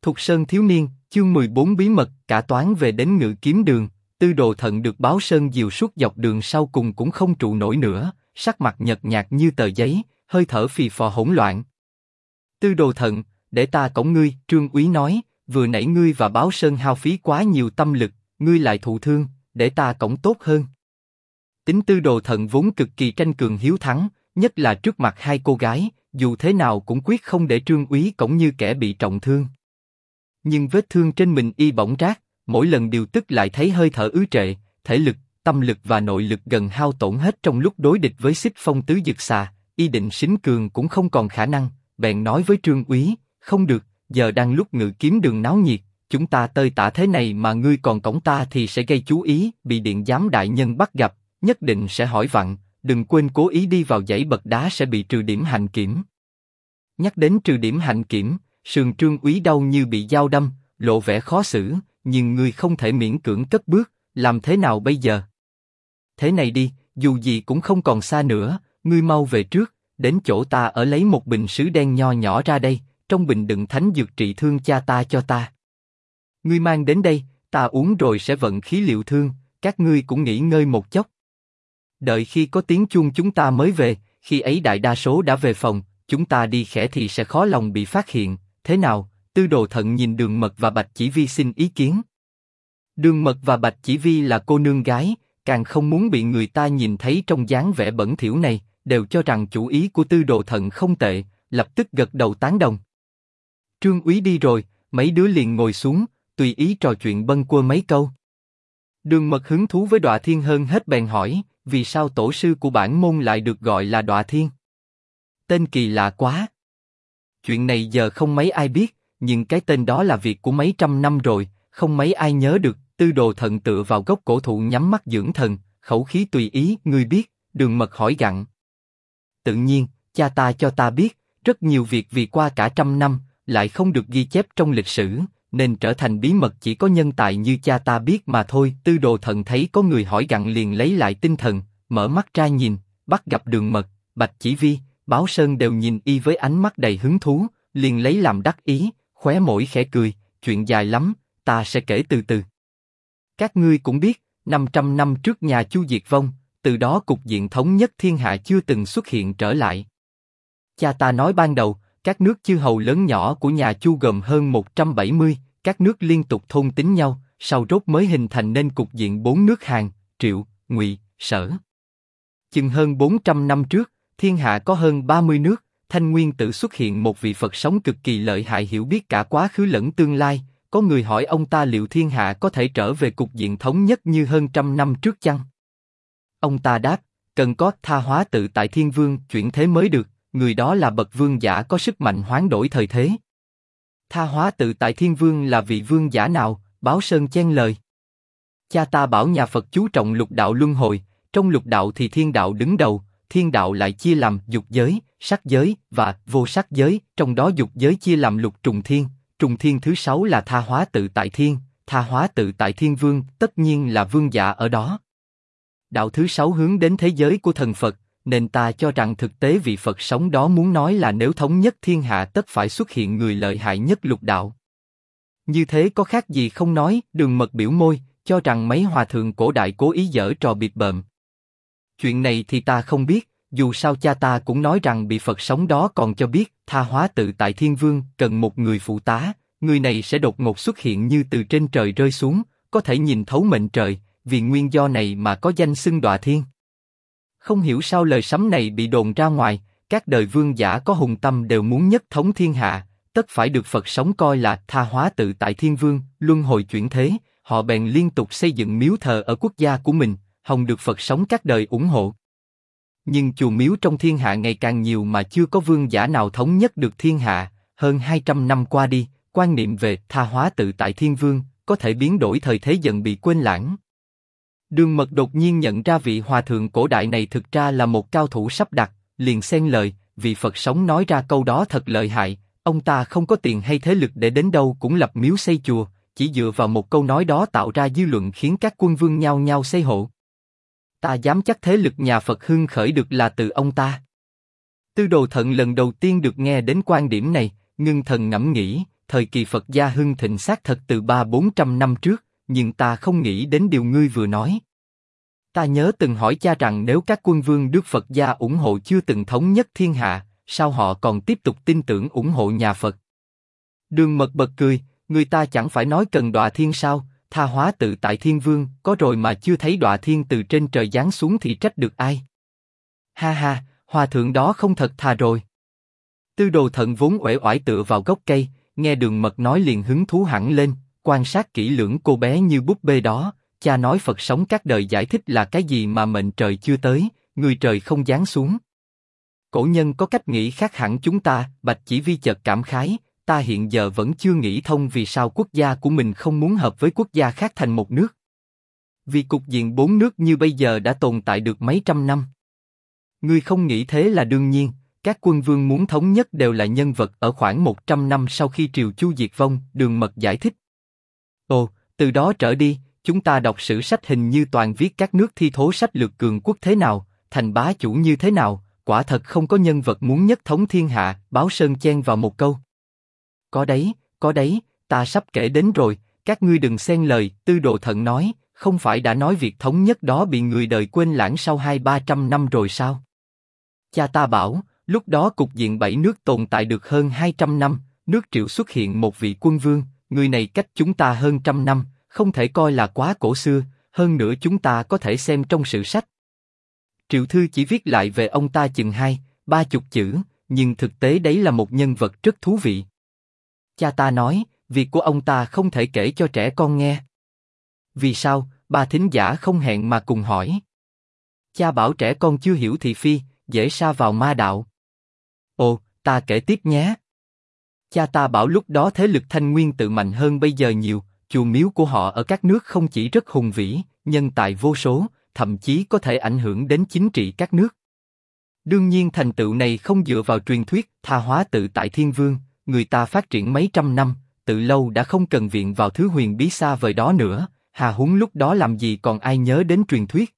Thục Sơn thiếu niên, chương 14 bí mật cả toán về đến Ngự Kiếm Đường, Tư Đồ Thận được Báo Sơn dìu suốt dọc đường sau cùng cũng không trụ nổi nữa, sắc mặt nhợt nhạt như tờ giấy, hơi thở phì phò hỗn loạn. Tư Đồ Thận, để ta cõng ngươi, Trương Úy nói, vừa nãy ngươi và Báo Sơn hao phí quá nhiều tâm lực, ngươi lại thụ thương, để ta cõng tốt hơn. Tính Tư Đồ Thận vốn cực kỳ tranh cường hiếu thắng, nhất là trước mặt hai cô gái, dù thế nào cũng quyết không để Trương Úy cõng như kẻ bị trọng thương. Nhưng vết thương trên mình y bỏng rát, mỗi lần điều tức lại thấy hơi thở ứ trệ, thể lực, tâm lực và nội lực gần hao tổn hết trong lúc đối địch với Xích Phong Tứ Dực Xà, y định sính cường cũng không còn khả năng, bèn nói với Trương Úy, không được, giờ đang lúc Ngự Kiếm Đường náo nhiệt, chúng ta tơi tả thế này mà ngươi còn cõng ta thì sẽ gây chú ý, bị điện giám đại nhân bắt gặp, nhất định sẽ hỏi vặn, đừng quên cố ý đi vào dãy bậc đá sẽ bị trừ điểm hạnh kiểm. Nhắc đến trừ điểm hạnh kiểm, sườn Trương Úy đau như bị dao đâm, lộ vẻ khó xử, nhưng ngươi không thể miễn cưỡng cất bước, làm thế nào bây giờ? Thế này đi, dù gì cũng không còn xa nữa, ngươi mau về trước, đến chỗ ta ở lấy một bình sứ đen nho nhỏ ra đây, trong bình đựng thánh dược trị thương cha ta cho ta. Ngươi mang đến đây, ta uống rồi sẽ vận khí liệu thương, các ngươi cũng nghỉ ngơi một chốc. Đợi khi có tiếng chuông chúng ta mới về, khi ấy đại đa số đã về phòng, chúng ta đi khẽ thì sẽ khó lòng bị phát hiện, thế nào? Tư Đồ Thận nhìn Đường Mật và Bạch Chỉ Vi xin ý kiến. Đường Mật và Bạch Chỉ Vi là cô nương gái, càng không muốn bị người ta nhìn thấy trong dáng vẻ bẩn thỉu này, đều cho rằng chủ ý của Tư Đồ Thận không tệ, lập tức gật đầu tán đồng. Trương Úy đi rồi, mấy đứa liền ngồi xuống, tùy ý trò chuyện bâng quơ mấy câu. Đường Mật hứng thú với Đọa Thiên hơn hết bèn hỏi, vì sao tổ sư của bản môn lại được gọi là Đọa Thiên? Tên kỳ lạ quá. Chuyện này giờ không mấy ai biết, nhưng cái tên đó là việc của mấy trăm năm rồi, không mấy ai nhớ được. Tư Đồ Thận tựa vào gốc cổ thụ nhắm mắt dưỡng thần, khẩu khí tùy ý. Ngươi biết? Đường Mật hỏi gặng. Tự nhiên, cha ta cho ta biết, rất nhiều việc vì qua cả trăm năm, lại không được ghi chép trong lịch sử, nên trở thành bí mật chỉ có nhân tài như cha ta biết mà thôi. Tư Đồ Thận thấy có người hỏi gặng liền lấy lại tinh thần, mở mắt ra nhìn, bắt gặp Đường Mật, Bạch Chỉ Vi, Báo Sơn đều nhìn y với ánh mắt đầy hứng thú, liền lấy làm đắc ý, khóe môi khẽ cười, chuyện dài lắm, ta sẽ kể từ từ. Các ngươi cũng biết, 500 năm trước nhà Chu diệt vong, từ đó cục diện thống nhất thiên hạ chưa từng xuất hiện trở lại. Cha ta nói ban đầu, các nước chư hầu lớn nhỏ của nhà Chu gồm hơn 170, các nước liên tục thôn tính nhau, sau rốt mới hình thành nên cục diện 4 nước Hàn, Triệu, Ngụy, Sở. Chừng hơn 400 năm trước, thiên hạ có hơn 30 nước, Thanh Nguyên Tử xuất hiện một vị Phật sống cực kỳ lợi hại hiểu biết cả quá khứ lẫn tương lai. Có người hỏi ông ta liệu thiên hạ có thể trở về cục diện thống nhất như hơn trăm năm trước chăng? Ông ta đáp, cần có Tha Hóa Tự Tại Thiên Vương chuyển thế mới được, người đó là bậc vương giả có sức mạnh hoán đổi thời thế. Tha Hóa Tự Tại Thiên Vương là vị vương giả nào? Báo Sơn chen lời. Cha ta bảo nhà Phật chú trọng lục đạo luân hồi, trong lục đạo thì thiên đạo đứng đầu, thiên đạo lại chia làm dục giới, sắc giới và vô sắc giới, trong đó dục giới chia làm lục trùng thiên. Trùng thiên thứ 6 là Tha Hóa Tự Tại Thiên, Tha Hóa Tự Tại Thiên Vương tất nhiên là vương giả ở đó. Đạo thứ 6 hướng đến thế giới của thần Phật, nên ta cho rằng thực tế vị Phật sống đó muốn nói là nếu thống nhất thiên hạ tất phải xuất hiện người lợi hại nhất lục đạo. Như thế có khác gì không nói? Đường Mật biểu môi, cho rằng mấy hòa thượng cổ đại cố ý giở trò bịp bợm. Chuyện này thì ta không biết. Dù sao cha ta cũng nói rằng bị Phật sống đó còn cho biết Tha Hóa Tự Tại Thiên Vương cần một người phụ tá, người này sẽ đột ngột xuất hiện như từ trên trời rơi xuống, có thể nhìn thấu mệnh trời, vì nguyên do này mà có danh xưng Đọa Thiên. Không hiểu sao lời sấm này bị đồn ra ngoài, các đời vương giả có hùng tâm đều muốn nhất thống thiên hạ, tất phải được Phật sống coi là Tha Hóa Tự Tại Thiên Vương, luân hồi chuyển thế, họ bèn liên tục xây dựng miếu thờ ở quốc gia của mình, hòng được Phật sống các đời ủng hộ. Nhưng chùa miếu trong thiên hạ ngày càng nhiều mà chưa có vương giả nào thống nhất được thiên hạ. Hơn 200 năm qua đi, quan niệm về Tha Hóa Tự Tại Thiên Vương có thể biến đổi thời thế dần bị quên lãng. Đường Mật đột nhiên nhận ra vị hòa thượng cổ đại này thực ra là một cao thủ sắp đặt, liền xen lời, vị Phật sống nói ra câu đó thật lợi hại, ông ta không có tiền hay thế lực để đến đâu cũng lập miếu xây chùa, chỉ dựa vào một câu nói đó tạo ra dư luận khiến các quân vương nhao nhao xây hộ. Ta dám chắc thế lực nhà Phật hưng khởi được là từ ông ta. Tư Đồ Thận lần đầu tiên được nghe đến quan điểm này, ngưng thần ngẫm nghĩ, thời kỳ Phật gia hưng thịnh xác thật từ 300-400 năm trước, nhưng ta không nghĩ đến điều ngươi vừa nói. Ta nhớ từng hỏi cha rằng nếu các quân vương được Phật gia ủng hộ chưa từng thống nhất thiên hạ, sao họ còn tiếp tục tin tưởng ủng hộ nhà Phật? Đường Mật bật cười, người ta chẳng phải nói cần đọa thiên sao, tha hóa tự tại thiên vương, có rồi mà chưa thấy đọa thiên từ trên trời giáng xuống thì trách được ai? Ha ha, hòa thượng đó không thật thà rồi. Tư Đồ Thận vốn uể oải tựa vào gốc cây, nghe Đường Mật nói liền hứng thú hẳn lên, quan sát kỹ lưỡng cô bé như búp bê đó. Cha nói Phật sống các đời giải thích là cái gì mà mệnh trời chưa tới, người trời không giáng xuống. Cổ nhân có cách nghĩ khác hẳn chúng ta. Bạch Chỉ Vi chợt cảm khái, ta hiện giờ vẫn chưa nghĩ thông vì sao quốc gia của mình không muốn hợp với quốc gia khác thành một nước. Vì cục diện 4 nước như bây giờ đã tồn tại được mấy trăm năm. Ngươi không nghĩ thế là đương nhiên, các quân vương muốn thống nhất đều là nhân vật ở khoảng 100 năm sau khi triều Chu diệt vong, Đường Mật giải thích. Ồ, từ đó trở đi, chúng ta đọc sử sách hình như toàn viết các nước thi thố sách lược cường quốc thế nào, thành bá chủ như thế nào, quả thật không có nhân vật muốn nhất thống thiên hạ. Báo Sơn chen vào một câu. Có đấy, ta sắp kể đến rồi, các ngươi đừng xen lời. Tư Đồ Thận nói, không phải đã nói việc thống nhất đó bị người đời quên lãng sau 200-300 năm rồi sao? Cha ta bảo, lúc đó cục diện 7 nước tồn tại được hơn 200 năm, nước Triệu xuất hiện một vị quân vương, người này cách chúng ta hơn 100 năm, không thể coi là quá cổ xưa, hơn nữa chúng ta có thể xem trong sử sách. Triệu Thư chỉ viết lại về ông ta chừng 20-30 chữ, nhưng thực tế đấy là một nhân vật rất thú vị. Cha ta nói, việc của ông ta không thể kể cho trẻ con nghe. Vì sao? Ba thính giả không hẹn mà cùng hỏi. Cha bảo trẻ con chưa hiểu thị phi, dễ sa vào ma đạo. Ồ, ta kể tiếp nhé. Cha ta bảo lúc đó thế lực Thanh Nguyên tự mạnh hơn bây giờ nhiều, chùa miếu của họ ở các nước không chỉ rất hùng vĩ, nhân tài vô số, thậm chí có thể ảnh hưởng đến chính trị các nước. Đương nhiên thành tựu này không dựa vào truyền thuyết tha hóa tự tại thiên vương, người ta phát triển mấy trăm năm, từ lâu đã không cần viện vào thứ huyền bí xa vời đó nữa, hà huống lúc đó làm gì còn ai nhớ đến truyền thuyết.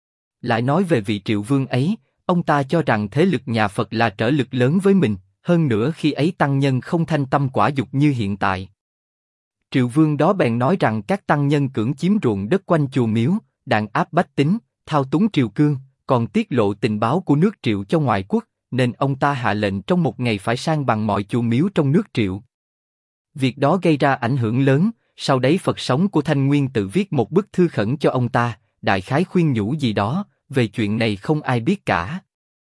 Lại nói về vị Triệu Vương ấy, ông ta cho rằng thế lực nhà Phật là trở lực lớn với mình, hơn nữa khi ấy tăng nhân không thanh tâm quả dục như hiện tại. Triệu Vương đó bèn nói rằng các tăng nhân cưỡng chiếm ruộng đất quanh chùa miếu, đàn áp bách tính, thao túng triều cương, còn tiết lộ tình báo của nước Triệu cho ngoại quốc, nên ông ta hạ lệnh trong một ngày phải san bằng mọi chùa miếu trong nước Triệu. Việc đó gây ra ảnh hưởng lớn, sau đấy Phật sống của Thanh Nguyên tự viết một bức thư khẩn cho ông ta, đại khái khuyên nhủ gì đó, về chuyện này không ai biết cả.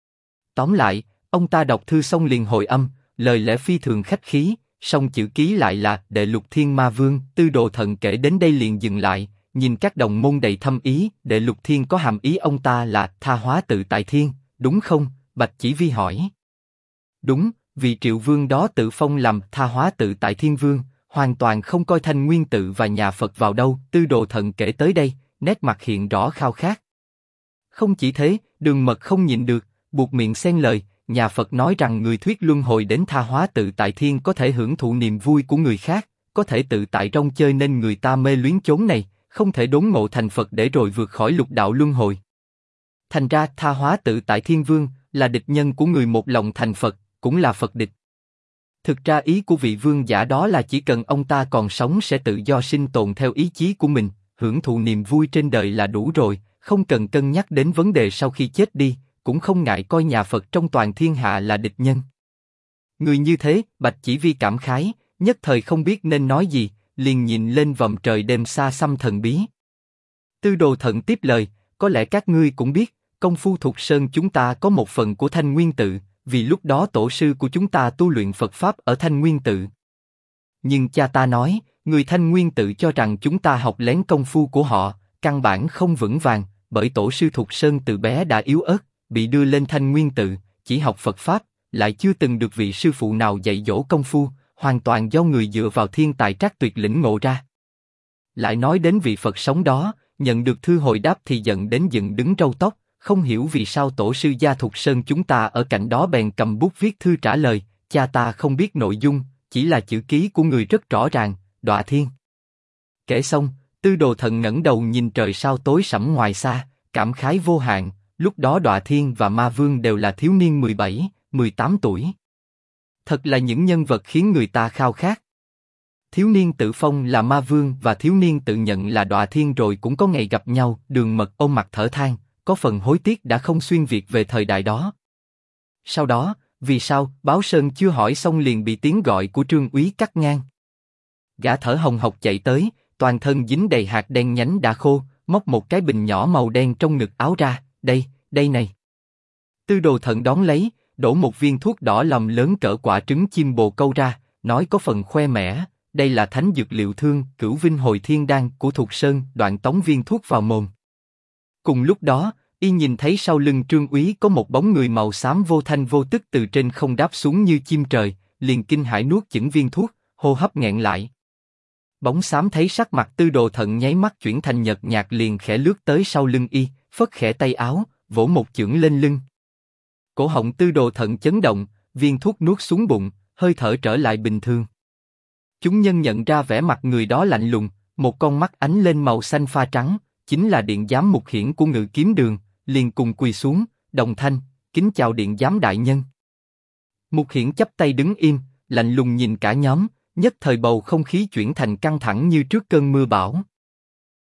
Tóm lại, ông ta đọc thư xong liền hồi âm, lời lẽ phi thường khách khí, song chữ ký lại là Đệ Lục Thiên Ma Vương. Tư Đồ Thận kể đến đây liền dừng lại, nhìn các đồng môn đầy thâm ý. Đệ Lục Thiên có hàm ý ông ta là tha hóa tự tại thiên, đúng không? Bạch Chỉ Vi hỏi. Đúng, vì Triệu Vương đó tự phong làm tha hóa tự tại thiên vương, hoàn toàn không coi Thanh Nguyên tự và nhà Phật vào đâu. Tư Đồ Thận kể tới đây, nét mặt hiện rõ khao khát. Không chỉ thế, Đường Mật không nhịn được, buộc miệng xen lời. Nhà Phật nói rằng người thuyết luân hồi đến tha hóa tự tại thiên có thể hưởng thụ niềm vui của người khác, có thể tự tại rong chơi nên người ta mê luyến chốn này, không thể đốn ngộ thành Phật để rồi vượt khỏi lục đạo luân hồi. Thành ra tha hóa tự tại thiên vương là địch nhân của người một lòng thành Phật, cũng là Phật địch. Thực ra ý của vị vương giả đó là chỉ cần ông ta còn sống sẽ tự do sinh tồn theo ý chí của mình, hưởng thụ niềm vui trên đời là đủ rồi, không cần cân nhắc đến vấn đề sau khi chết đi, cũng không ngại coi nhà Phật trong toàn thiên hạ là địch nhân. Người như thế, Bạch Chỉ Vi cảm khái, nhất thời không biết nên nói gì, liền nhìn lên vòm trời đêm xa xăm thần bí. Tư Đồ Thận tiếp lời, có lẽ các ngươi cũng biết, công phu Thục Sơn chúng ta có một phần của Thanh Nguyên tự, vì lúc đó tổ sư của chúng ta tu luyện Phật Pháp ở Thanh Nguyên tự. Nhưng cha ta nói, người Thanh Nguyên tự cho rằng chúng ta học lén công phu của họ, căn bản không vững vàng, bởi tổ sư Thục Sơn từ bé đã yếu ớt, bị đưa lên Thanh Nguyên tự, chỉ học Phật Pháp, lại chưa từng được vị sư phụ nào dạy dỗ công phu, hoàn toàn do người dựa vào thiên tài trác tuyệt lĩnh ngộ ra. Lại nói đến vị Phật sống đó, nhận được thư hồi đáp thì giận đến dựng đứng râu tóc, không hiểu vì sao tổ sư gia Thục Sơn chúng ta ở cạnh đó bèn cầm bút viết thư trả lời, cha ta không biết nội dung, chỉ là chữ ký của người rất rõ ràng, đọa thiên. Kể xong, Tư Đồ Thận ngẩng đầu nhìn trời sao tối sẫm ngoài xa, cảm khái vô hạn, lúc đó đọa thiên và ma vương đều là thiếu niên 17, 18 tuổi. Thật là những nhân vật khiến người ta khao khát. Thiếu niên tự phong là ma vương và thiếu niên tự nhận là đọa thiên rồi cũng có ngày gặp nhau. Đường Mật ôm mặt thở than, có phần hối tiếc đã không xuyên Việt về thời đại đó. Sau đó, vì sao Báo Sơn chưa hỏi xong liền bị tiếng gọi của Trương Úy cắt ngang. Gã thở hồng hộc chạy tới, toàn thân dính đầy hạt đen nhánh đã khô, móc một cái bình nhỏ màu đen trong ngực áo ra, đây này. Tư Đồ Thận đón lấy, đổ một viên thuốc đỏ lòm lớn cỡ quả trứng chim bồ câu ra, nói có phần khoe mẽ, đây là thánh dược liệu thương, Cửu Vinh Hồi Thiên Đan của Thục Sơn, đoạn tống viên thuốc vào mồm. Cùng lúc đó, y nhìn thấy sau lưng Trương Úy có một bóng người màu xám vô thanh vô tức từ trên không đáp xuống như chim trời, liền kinh hãi nuốt chửng viên thuốc, hô hấp nghẹn lại. Bóng xám thấy sắc mặt Tư Đồ Thận nháy mắt chuyển thành nhợt nhạt liền khẽ lướt tới sau lưng y, phất khẽ tay áo, vỗ một chưởng lên lưng. Cổ họng Tư Đồ Thận chấn động, viên thuốc nuốt xuống bụng, hơi thở trở lại bình thường. Chúng nhân nhận ra vẻ mặt người đó lạnh lùng, một con mắt ánh lên màu xanh pha trắng, chính là điện giám Mục Hiển của Ngự Kiếm Đường, liền cùng quỳ xuống, đồng thanh, kính chào điện giám đại nhân. Mục Hiển chắp tay đứng im, lạnh lùng nhìn cả nhóm, nhất thời bầu không khí chuyển thành căng thẳng như trước cơn mưa bão.